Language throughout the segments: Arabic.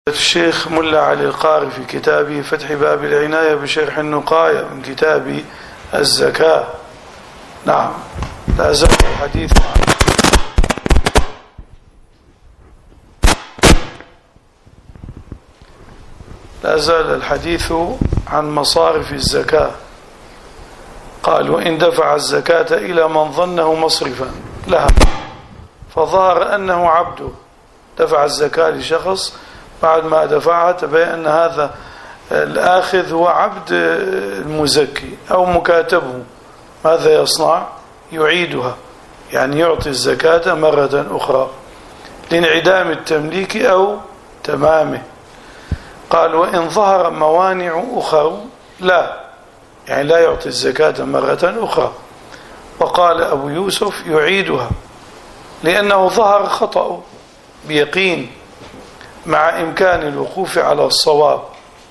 الشيخ ملا علي القاري في كتابه فتح باب العناية بشرح النقاية من كتاب الزكاة. نعم، لا زال الحديث عن مصارف الزكاة. قال: وإن دفع الزكاة إلى من ظنه مصرفا لها فظهر أنه عبده، دفع الزكاة لشخص بعد ما دفعها تبين أن هذا الآخذ هو عبد المزكي أو مكاتبه، ماذا يصنع؟ يعيدها، يعني يعطي الزكاة مرة أخرى لانعدام التمليك أو تمامه. قال: وإن ظهر موانع أخرى لا، يعني لا يعطي الزكاة مرة أخرى. وقال أبو يوسف: يعيدها لأنه ظهر خطأ بيقين مع إمكان الوقوف على الصواب،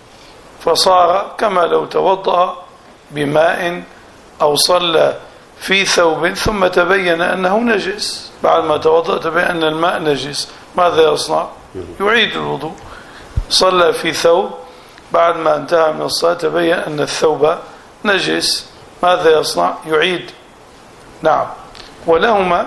فصار كما لو توضأ بماء أو صلى في ثوب ثم تبين أنه نجس، بعد ما توضأ تبين أن الماء نجس، ماذا يصنع؟ يعيد الوضوء. صلى في ثوب، بعد ما انتهى من الصلاة تبين أن الثوب نجس، ماذا يصنع؟ يعيد. نعم. ولهما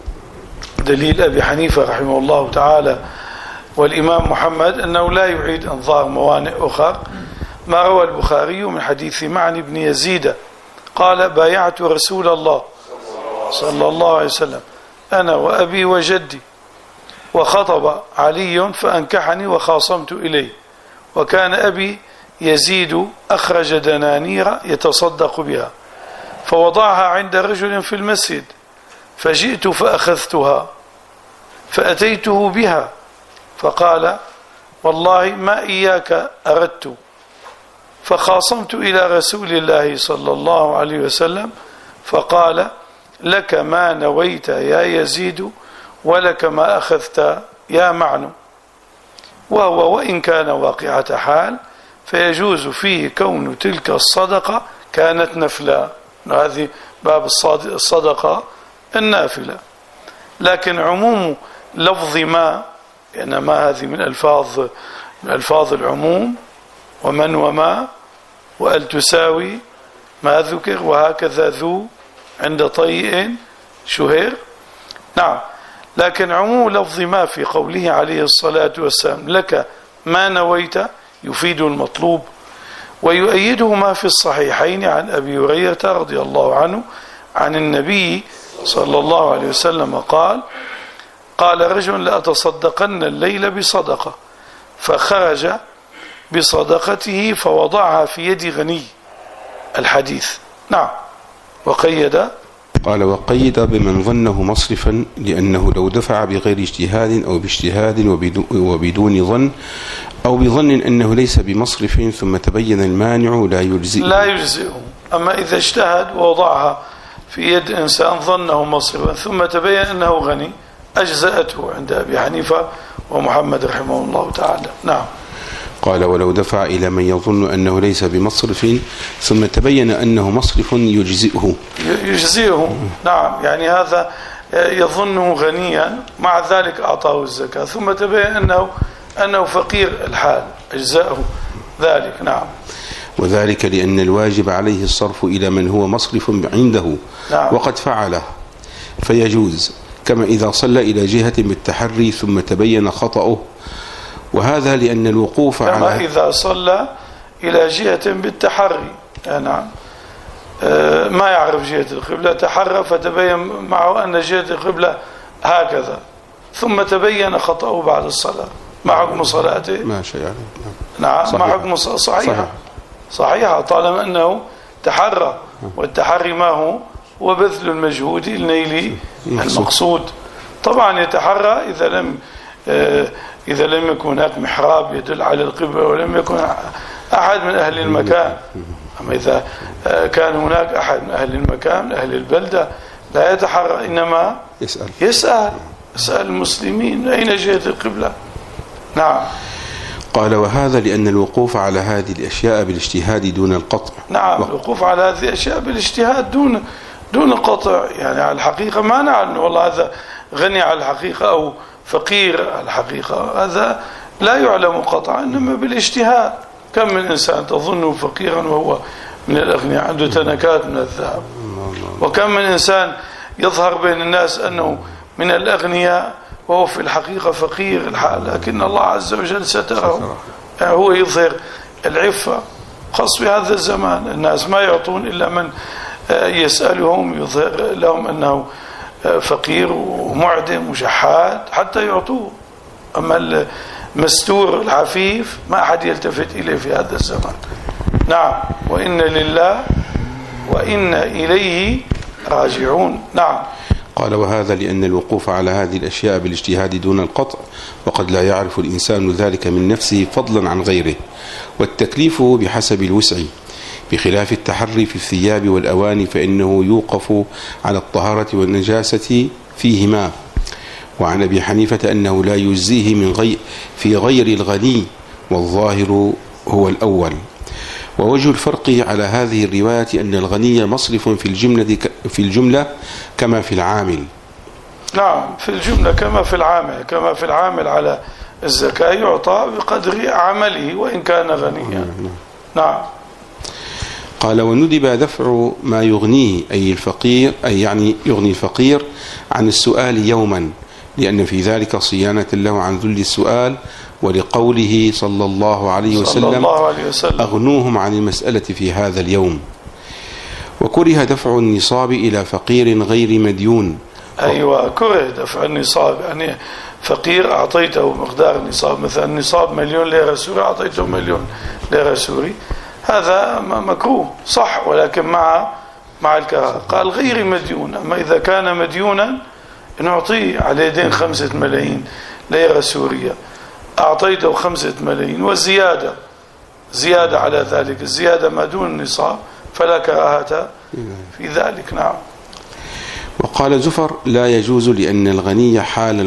دليل أبي حنيفة رحمه الله تعالى والإمام محمد أنه لا يعيد أنظار موانع أخرى، ما روى البخاري من حديث معن بن يزيد قال: بايعت رسول الله صلى الله عليه وسلم أنا وأبي وجدي، وخطب علي فأنكحني وخاصمت إليه، وكان أبي يزيد أخرج دنانير يتصدق بها فوضعها عند رجل في المسجد، فجئت فأخذتها فأتيته بها فقال: والله ما إياك أردت، فخاصمت إلى رسول الله صلى الله عليه وسلم فقال: لك ما نويت يا يزيد ولك ما أخذت يا معن. وهو وإن كان واقعة حال فيجوز فيه كون تلك الصدقة كانت نفلا، هذه باب الصدقة النافلة. لكن عموم لفظ ما، لأن ما هذه من ألفاظ العموم، ومن وما وأل تساوي ما ذكر، وهكذا ذو عند طيء شهر. نعم. لكن عموم لفظ ما في قوله عليه الصلاة والسلام لك ما نويت يفيد المطلوب، ويؤيده ما في الصحيحين عن أبي هريرة رضي الله عنه عن النبي صلى الله عليه وسلم قال رجل: لأتصدقن الليل بصدقة، فخرج بصدقته فوضعها في يد غني. الحديث. نعم. وقيد بمن ظنه مصرفا، لأنه لو دفع بغير اجتهاد أو باجتهاد وبدون ظن أو بظن أنه ليس بمصرف ثم تبين المانع لا يجزئه. أما إذا اجتهد ووضعها في يد إنسان ظنه مصرفا ثم تبين أنه غني أجزأته عند أبي حنيفة ومحمد رحمه الله تعالى. نعم. قال: ولو دفع إلى من يظن أنه ليس بمصرف ثم تبين أنه مصرف يجزئه. نعم، يعني هذا يظنه غنيا، مع ذلك أعطاه الزكاة، ثم تبين أنه فقير الحال، أجزأه ذلك. نعم. وذلك لأن الواجب عليه الصرف إلى من هو مصرف عنده. نعم. وقد فعله فيجوز، كما إذا صلى إلى جهة بالتحري ثم تبين خطأه، وهذا لأن الوقوف كما إذا صلى إلى جهة بالتحري. نعم. ما يعرف جهة القبلة، تحرى فتبين معه أن جهة القبلة هكذا، ثم تبين خطأه بعد الصلاة، ما حكم صلاته؟ ما شيء يعني. نعم. ما حكم صحيحة طالما أنه تحرى، والتحري ما هو وبذل المجهود لنيل المقصود. طبعا يتحرى إذا لم يكن هناك محراب يدل على القبلة ولم يكن أحد من أهل المكان. أما إذا كان هناك أحد من أهل المكان، أهل البلدة، لا يتحرى، إنما يسأل المسلمين أين جهة القبلة. نعم. قال: وهذا لأن الوقوف على هذه الأشياء بالاجتهاد دون القطع. نعم. الوقوف على هذه الأشياء بالاجتهاد دون القطع، يعني على الحقيقة ما نعلم والله هذا غني على الحقيقة أو فقير على الحقيقة، هذا لا يعلم قطعا إنما بالاجتهاد. كم من إنسان تظنه فقيرا وهو من الأغنياء عنده تنكات من الذهب، وكم من إنسان يظهر بين الناس أنه من الأغنياء وهو في الحقيقة فقير الحال، لكن الله عز وجل ستره. يعني هو يظهر العفة، خاص في هذا الزمان الناس ما يعطون إلا من يسألهم، يظهر لهم أنه فقير ومعدم وشحات حتى يعطوه. أما المستور العفيف ما أحد يلتفت إليه في هذا الزمان. نعم، وإن لله وإنا إليه راجعون. نعم. قال: وهذا لأن الوقوف على هذه الأشياء بالاجتهاد دون القطع، وقد لا يعرف الإنسان ذلك من نفسه فضلا عن غيره، والتكليف بحسب الوسع، بخلاف التحري في الثياب والأواني فإنه يوقف على الطهارة والنجاسة فيهما. وعن أبي حنيفة أنه لا يجزيه في غير الغني، والظاهر هو الأول. ووجه الفرق على هذه الرواية أن الغني مصرف في الجملة كما في العامل. نعم، في الجملة كما في العامل على الزكاة يعطى بقدر عمله وإن كان غنيا. نعم. قال: وندب دفع ما يغنيه أي الفقير، أي يعني يغني الفقير عن السؤال يوما، لأن في ذلك صيانة له عن ذل السؤال، ولقوله صلى الله عليه وسلم: أغنوهم عن المسألة في هذا اليوم. وكره دفع النصاب إلى فقير غير مديون. أيوة، كره دفع النصاب، يعني فقير أعطيته مقدار النصاب، مثلا النصاب 1,000,000 ليرة سوري، أعطيته 1,000,000 ليرة سوري، هذا مكروه صح، ولكن مع الكراهة. قال غير مديون. أما إذا كان مديونا نعطيه عليه دين 5 ملايين ليرة سورية، أعطيته 5 ملايين وزيادة على ذلك، الزيادة ما دون النصاب، فلا كراهة في ذلك. نعم. وقال زفر: لا يجوز لأن الغني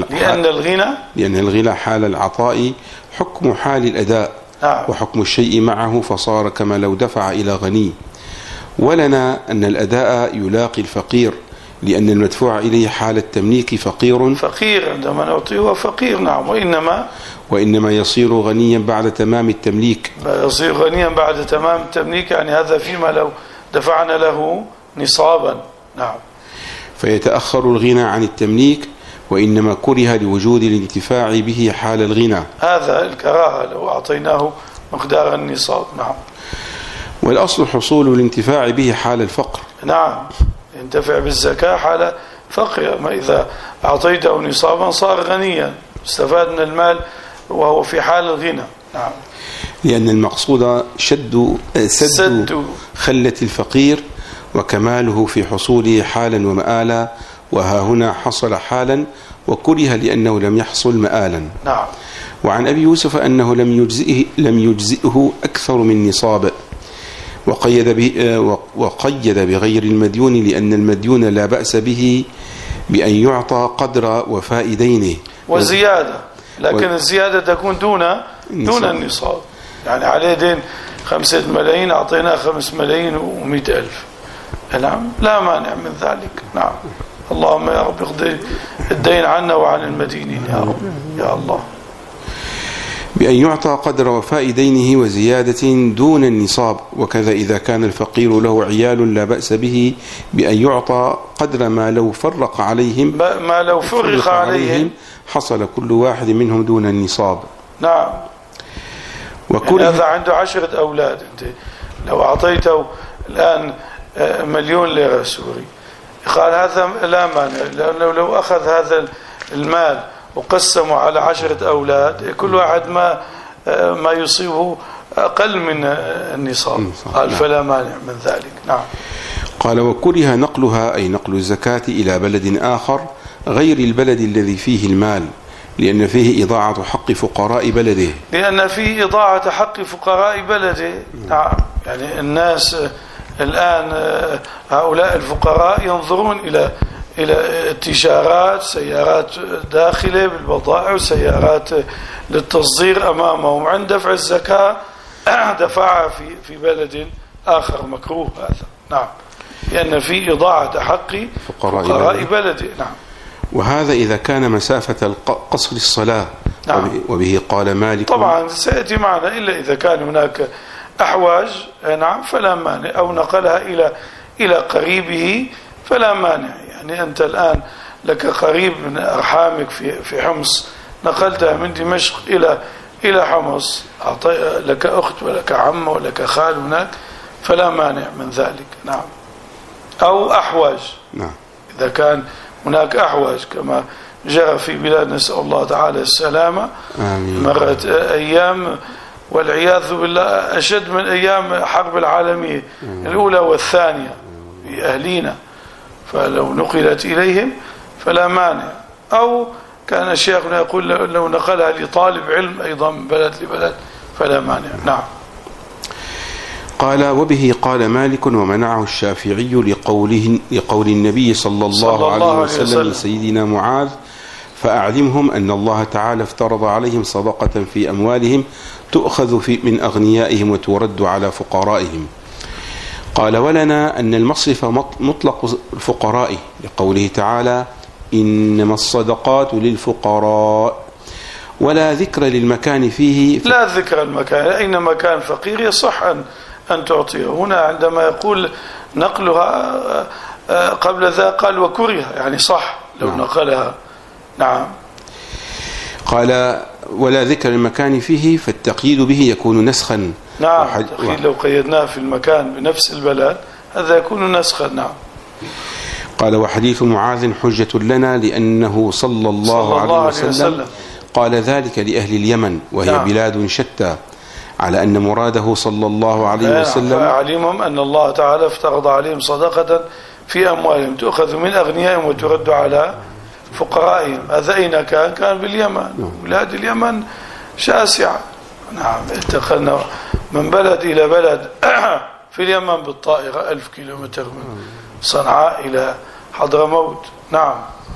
لأن الغنى حال العطاء حكم حال الأداء. نعم. وحكم الشيء معه، فصار كما لو دفع إلى غني. ولنا أن الأداء يلاقي الفقير، لأن المدفوع إليه حال التمليك فقير عندما نعطيه فقير. نعم. وإنما يصير غنيا بعد تمام التمليك. يصير غنيا بعد تمام التمليك، يعني هذا فيما لو دفعنا له نصابا. نعم. فيتأخر الغنى عن التمليك، وإنما كره لوجود الانتفاع به حال الغنى، هذا الكراهة لو أعطيناه مقدار النصاب. نعم. والأصل حصول الانتفاع به حال الفقر. نعم، ينتفع بالزكاة حال فقر. ما إذا أعطيته نصابا صار غنيا، استفاد من المال وهو في حال الغنى. نعم. لأن المقصود سد خلة الفقير وكماله في حصوله حالا ومآلا، وها هنا حصل حالا وكره لأنه لم يحصل مآلا. نعم. وعن أبي يوسف أنه لم يجزئه أكثر من نصاب، وقيد بغير المديون، لأن المديون لا بأس به بأن يعطى قدر وفاء دينه وزيادة، لكن الزيادة تكون دون النصاب. يعني عليه دين 5 ملايين، أعطيناه 5,100,000. نعم، لا مانع من ذلك. نعم. اللهم يا رب اقضي الدين عنا وعن المدينين يا رب يا الله. بأن يعطى قدر وفاء دينه وزيادة دون النصاب. وكذا إذا كان الفقير له عيال لا بأس به بأن يعطى قدر ما لو فرق عليهم حصل كل واحد منهم دون النصاب. نعم. يعني هذا عنده 10 أولاد، أنت لو أعطيته الآن 1,000,000 ليرة سوري، قال هذا لا مانع، لأنه لو أخذ هذا المال وقسموا على 10 أولاد، كل واحد ما يصيبه أقل من النصاب. قال فلا مانع من ذلك. نعم. قال: وكره نقلها، أي نقل الزكاة إلى بلد آخر غير البلد الذي فيه المال، لأن فيه إضاعة حق فقراء بلده. نعم. يعني الناس الآن هؤلاء الفقراء ينظرون إلى التجارات، سيارات داخلة بالبضائع وسيارات للتصدير أمامهم، عند دفع الزكاة دفعها في بلد آخر، مكروه هذا. نعم. لأن في إضاعة حق فقراء بلده. نعم. وهذا إذا كان مسافة قصر الصلاة نعم. وبه قال مالك. طبعا سيأتي معنا إلا إذا كان هناك أحواج نعم فلا مانع، أو نقلها إلى قريبه فلا مانع. يعني أنت الآن لك قريب من أرحامك في حمص، نقلتها من دمشق إلى حمص، لك أخت ولك عم ولك خال هناك، فلا مانع من ذلك. نعم. أو أحواج. نعم. إذا كان هناك أحواج كما جرى في بلاد، نسأل الله تعالى السلامة. آمين. مرت أيام والعياذ بالله أشد من أيام الحرب العالمية الأولى والثانية في أهلينا، فلو نقلت إليهم فلا مانع. أو كان شيخنا يقول لو نقلها لطالب علم أيضا من بلد لبلد فلا مانع. نعم. قال وبه قال مالك ومنعه الشافعي لقول النبي صلى الله عليه وسلم لسيدنا معاذ: فأعلمهم أن الله تعالى افترض عليهم صدقة في أموالهم تؤخذ من أغنيائهم وترد على فقرائهم. قال ولنا أن المصرف مطلق الفقراء لقوله تعالى: إنما الصدقات للفقراء، ولا ذكر للمكان فيه. لا ذكر المكان، أينما كان فقير يصح أن تعطيه. هنا عندما يقول نقلها قبل ذا قال وكره، يعني صح لو نعم. نقلها. نعم. قال ولا ذكر المكان فيه، فالتقييد به يكون نسخا. نعم. التقييد لو قيدناه في المكان بنفس البلد هذا يكون نسخا. نعم. قال وحديث معاذ حجة لنا لأنه صلى الله عليه وسلم قال ذلك لأهل اليمن وهي نعم. بلاد شتى، على أن مراده صلى الله عليه وسلم فأعلمهم أن الله تعالى افترض عليهم صدقة في أموالهم تؤخذ من أغنيائهم وترد على فقرائهم. هذا أين كان باليمن. بلاد اليمن شاسعة. نعم. انتقلنا من بلد إلى بلد في اليمن بالطائرة 1000 كيلومتر من صنعاء إلى حضرموت. نعم.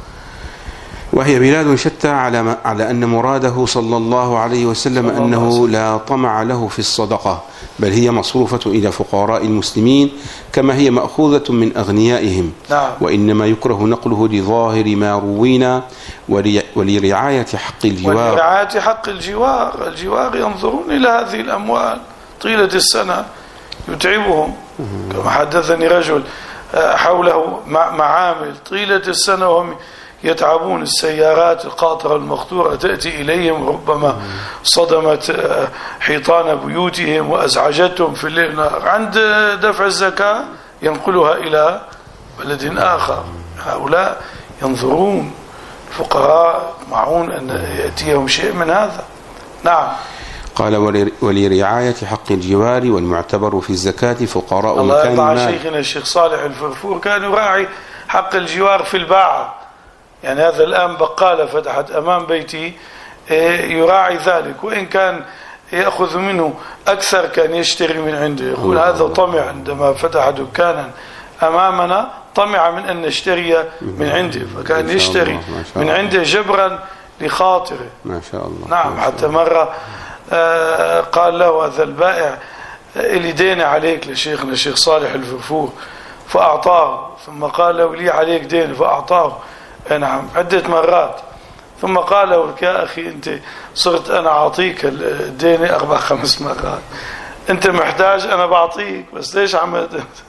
وهي بلاد شتى، على أن مراده صلى الله عليه وسلم أنه لا طمع له في الصدقة، بل هي مصروفة إلى فقراء المسلمين كما هي مأخوذة من أغنيائهم. نعم. وإنما يكره نقله لظاهر ما روينا ولرعاية حق الجوار. ولرعاية حق الجوار ينظرون إلى هذه الأموال طيلة السنة يتعبهم. كما حدثني رجل حوله معامل طيلة السنة وهم يتعبون. السيارات القاطرة المقطورة تأتي إليهم، ربما صدمت حيطان بيوتهم وأزعجتهم في الليل. عند دفع الزكاة ينقلها إلى بلد آخر. هؤلاء ينظرون الفقراء معون أن يأتيهم شيء من هذا. نعم. قال ولرعاية حق الجوار، والمعتبر في الزكاة فقراء الله مكان يرضى المال. شيخنا الشيخ صالح الفرفور كان يراعي حق الجوار في الباعة. يعني هذا الآن بقالة فتحت أمام بيتي يراعي ذلك، وإن كان يأخذ منه أكثر كان يشتري من عنده. يقول هذا طمع، عندما فتح دكانا أمامنا طمع من أن نشتري من عنده، فكان يشتري من عنده جبرا لخاطره. ما شاء الله. نعم. حتى مرة قال له هذا البائع اللي دين عليك لشيخنا الشيخ صالح الفرفور، فأعطاه. ثم قال له لي عليك دين، فأعطاه. نعم. عدة مرات. ثم قال له يا أخي أنت صرت أنا أعطيك الدين 4-5 مرات، أنت محتاج أنا بعطيك، بس ليش عملت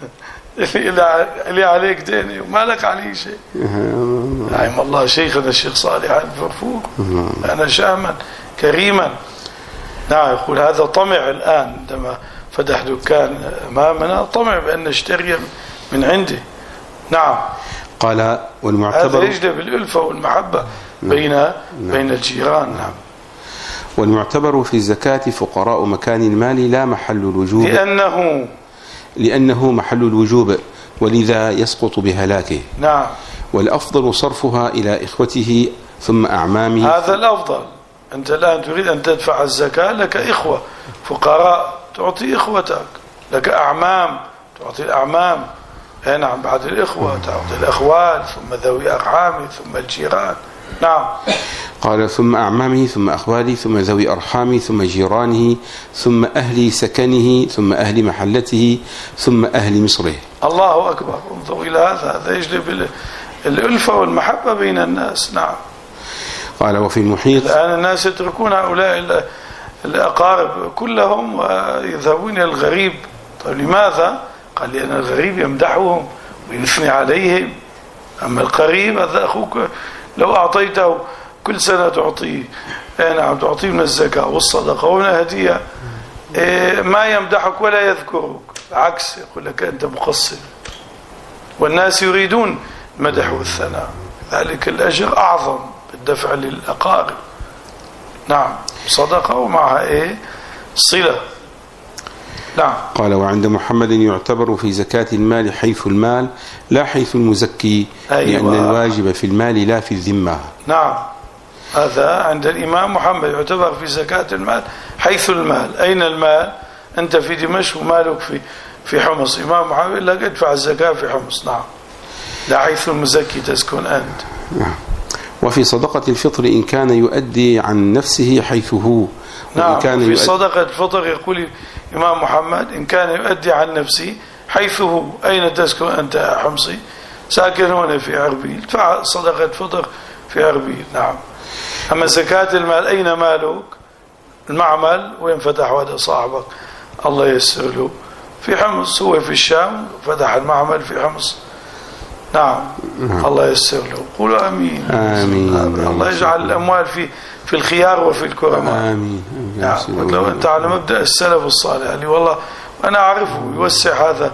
اللي عليك ديني وما لك عليه شيء. نعم. الله شيخنا الشيخ صالح الفرفور أنا شاما كريما. نعم. يقول هذا طمع الآن عندما فتح دكان أمامنا، طمع بأن نشتري من عنده. نعم. قال والمعتبر، هذا يجلب الألفة والمحبة بين الجيران. نعم. والمعتبر في الزكاة فقراء مكان المال لا محل الوجوب، لأنه محل الوجوب، ولذا يسقط بهلاكه. نعم. والأفضل صرفها إلى إخوته ثم أعمامه. هذا الأفضل. أنت الآن تريد أن تدفع الزكاة، لك إخوة فقراء تعطي إخوتك، لك أعمام تعطي الأعمام. نعم. بعد الإخوة تعطي الأخوال، ثم ذوي أرحام، ثم الجيران. نعم. قال ثم أعمامه ثم أخواله ثم ذوي أرحامه ثم جيرانه ثم أهل سكنه ثم أهل محلته ثم أهل مصره. الله أكبر. انظروا إلى هذا يجلب الألفة والمحبة بين الناس. نعم. قال وفي المحيط. الآن الناس يتركون هؤلاء الأقارب كلهم ويذهبون إلى الغريب. طيب لماذا؟ قال لأن الغريب يمدحهم ويثني عليهم، أما القريب هذا أخوك لو أعطيته كل سنة تعطيه نعم تعطيه من الزكاة والصدقة ومن الهدية ما يمدحك ولا يذكرك، عكس يقول لك أنت مقصر، والناس يريدون المدح والثناء، ذلك الأجر أعظم بالدفع للأقارب. نعم صدقة ومعها صلة. نعم. قال وعند محمد يعتبر في زكاة المال حيث المال لا حيث المزكي. أيوة. لأن الواجب في المال لا في الذمة. نعم هذا عند الإمام محمد يعتبر في زكاة المال حيث المال. أين المال؟ أنت في دمشق ومالك في حمص، إمام محمد يقول لك ادفع الزكاة في حمص. نعم لا حيث المزكي تسكن أنت. نعم. وفي صدقة الفطر إن كان يؤدي عن نفسه حيث هو. نعم في صدقة الفطر يقول إمام محمد إن كان يؤدي عن نفسه حيث هو. أين تسكن أنت يا حمصي؟ ساكن هنا في أربيل، ادفع صدقة فطر في أربيل. نعم. أما زكاة المال أين مالك؟ المعمل وين فتح هذا صاحبك الله ييسر له في حمص، هو في الشام فتح المعمل في حمص. نعم. الله ييسر له. قولوا آمين. آمين. الله يجعل الأموال في الخيار وفي الكرماء. آمين. نعم. لو أنت على مبدأ السلف الصالح اللي والله أنا أعرفه يوسع هذا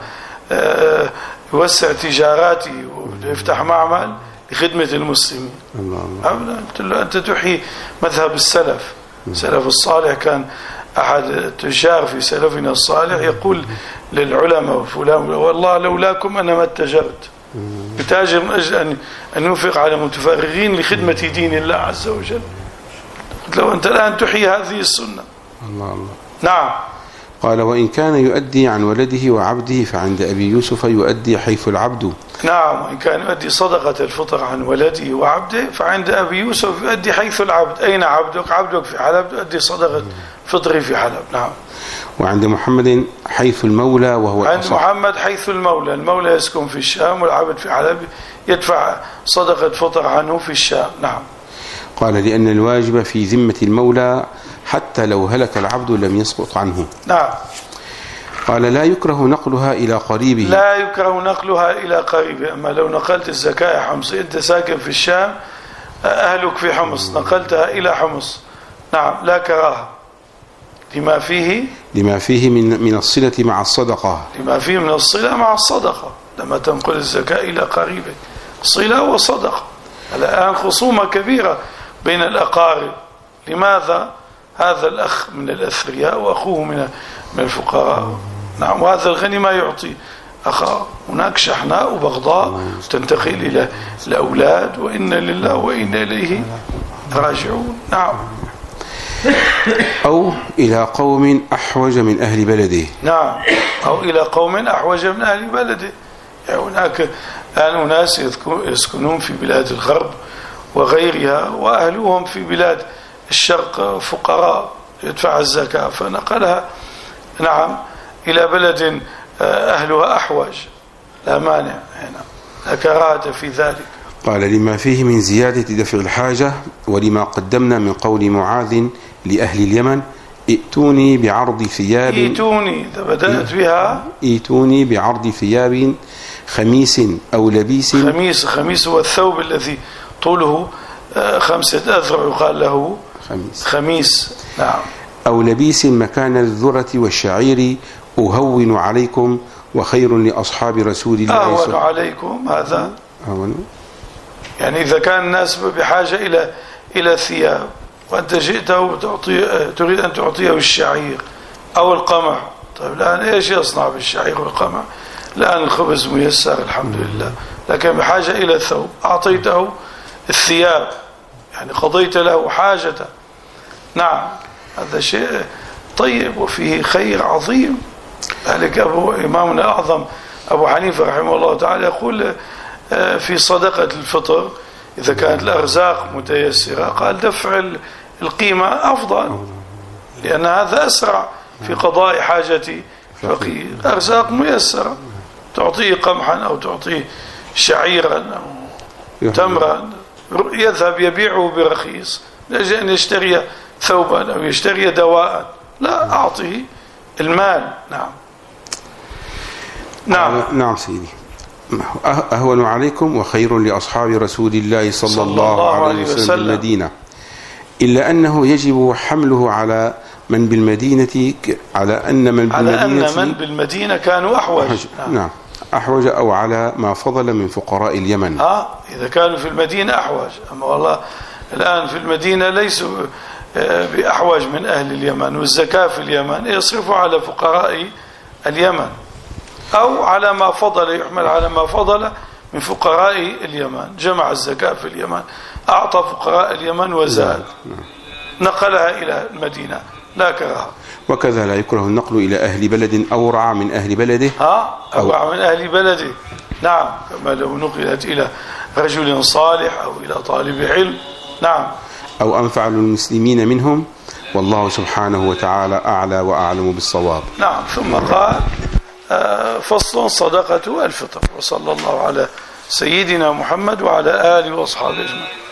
يوسع تجاراتي ويفتح معمل لخدمة المسلمين. قلت له أنت تحيي مذهب السلف. السلف الصالح كان أحد التجار في سلفنا الصالح يقول للعلماء وفلان والله لولاكم أنا ما اتجرت، يتاجر من أجل أن ينفق على متفرغين لخدمة دين الله عز وجل. قلت له أنت الآن تحيي هذه السنة. الله. نعم. قال وإن كان يؤدي عن ولده وعبده فعند أبي يوسف يؤدي حيث العبد. نعم وإن كان يؤدي صدقة الفطر عن ولده وعبده فعند أبي يوسف يؤدي حيث العبد. أين عبدك؟ عبدك في حلب تؤدي صدقة فطري في حلب. نعم. وعند محمد حيث المولى وهو عند محمد حيث المولى. المولى يسكن في الشام والعبد في حلب يدفع صدقة فطر عنه في الشام. نعم. قال لأن الواجب في ذمة المولى حتى لو هلك العبد لم يسقط عنه. نعم. قال لا يكره نقلها إلى قريبه. لا يكره نقلها إلى قريبه. أما لو نقلت الزكاة يا حمص أنت ساكن في الشام أهلك في حمص نقلتها إلى حمص نعم لا كراهة لما فيه من الصلة مع الصدقة. لما فيه من الصلة مع الصدقة. لما تنقل الزكاة إلى قريبه صلة وصدقة. الآن خصومة كبيرة بين الأقارب. لماذا؟ هذا الأخ من الأثرياء وأخوه من الفقراء. نعم. وهذا الغني ما يعطي أخاه. هناك شحناء وبغضاء تنتقل إلى الأولاد وإنا لله وإنا إليه راجعون. نعم. أو إلى قوم أحوج من أهل بلده. نعم. أو إلى قوم أحوج من أهل بلده. يعني هناك الآن أناس يسكنون في بلاد الغرب وغيرها وأهلهم في بلاد الشرق فقراء يدفع الزكاة فنقلها نعم إلى بلد أهلها أحوج لا مانع هنا لا كراهة في ذلك. قال لما فيه من زيادة دفع الحاجة ولما قدمنا من قول معاذ لأهل اليمن ائتوني بعرض ثياب. ائتوني بدأت بها. ائتوني بعرض ثياب خميس أو لبيس. خميس هو الثوب الذي طوله 5 أذرع يقال له خميس. نعم. أو لبيس مكان الذرة والشعير أهون عليكم وخير لأصحاب رسول الله. أهون عليكم هذا يعني إذا كان الناس بحاجة إلى ثياب وأنت جئت تريد أن تعطيه الشعير أو القمح. طيب الآن إيش يصنع بالشعير والقمح؟ الآن الخبز ميسر الحمد لله، لكن بحاجة إلى الثوب أعطيته الثياب يعني قضيت له حاجته. نعم هذا شيء طيب وفيه خير عظيم. ذلك إمامنا الأعظم أبو حنيفة رحمه الله تعالى يقول في صدقة الفطر إذا كانت الأرزاق متيسرة قال دفع القيمة أفضل لأن هذا أسرع في قضاء حاجة فقير. أرزاق ميسرة تعطيه قمحا أو تعطيه شعيرا أو تمرا يذهب يبيعه برخيص لأجل أن يشتري ثوبا أو يشتري دواء، لا، أعطه المال. نعم سيدي. أهون عليكم وخير لأصحاب رسول الله صلى الله عليه وسلم بالمدينة، إلا أنه يجب حمله على من بالمدينة، على أن من بالمدينة كانوا أحوج. نعم، أحوج، أو على ما فضل من فقراء اليمن. إذا كانوا في المدينة أحوج. أما والله الآن في المدينة ليسوا بأحوج من أهل اليمن، والزكاة في اليمن يصرفوا على فقراء اليمن، أو على ما فضل، يحمل على ما فضل من فقراء اليمن. جمع الزكاة في اليمن، أعطى فقراء اليمن وزاد، نقلها إلى المدينة، لا كراهة. وكذا لا يكره النقل إلى أهل بلد أورع من أهل بلده، أورع من أهل بلده. نعم، كما لو نقلت إلى رجل صالح أو إلى طالب علم. نعم، أو أنفع للمسلمين منهم، والله سبحانه وتعالى أعلى وأعلم بالصواب. نعم. ثم قال فصل صدقة الفطر. وصلى الله على سيدنا محمد وعلى آله وأصحابه أجمعين.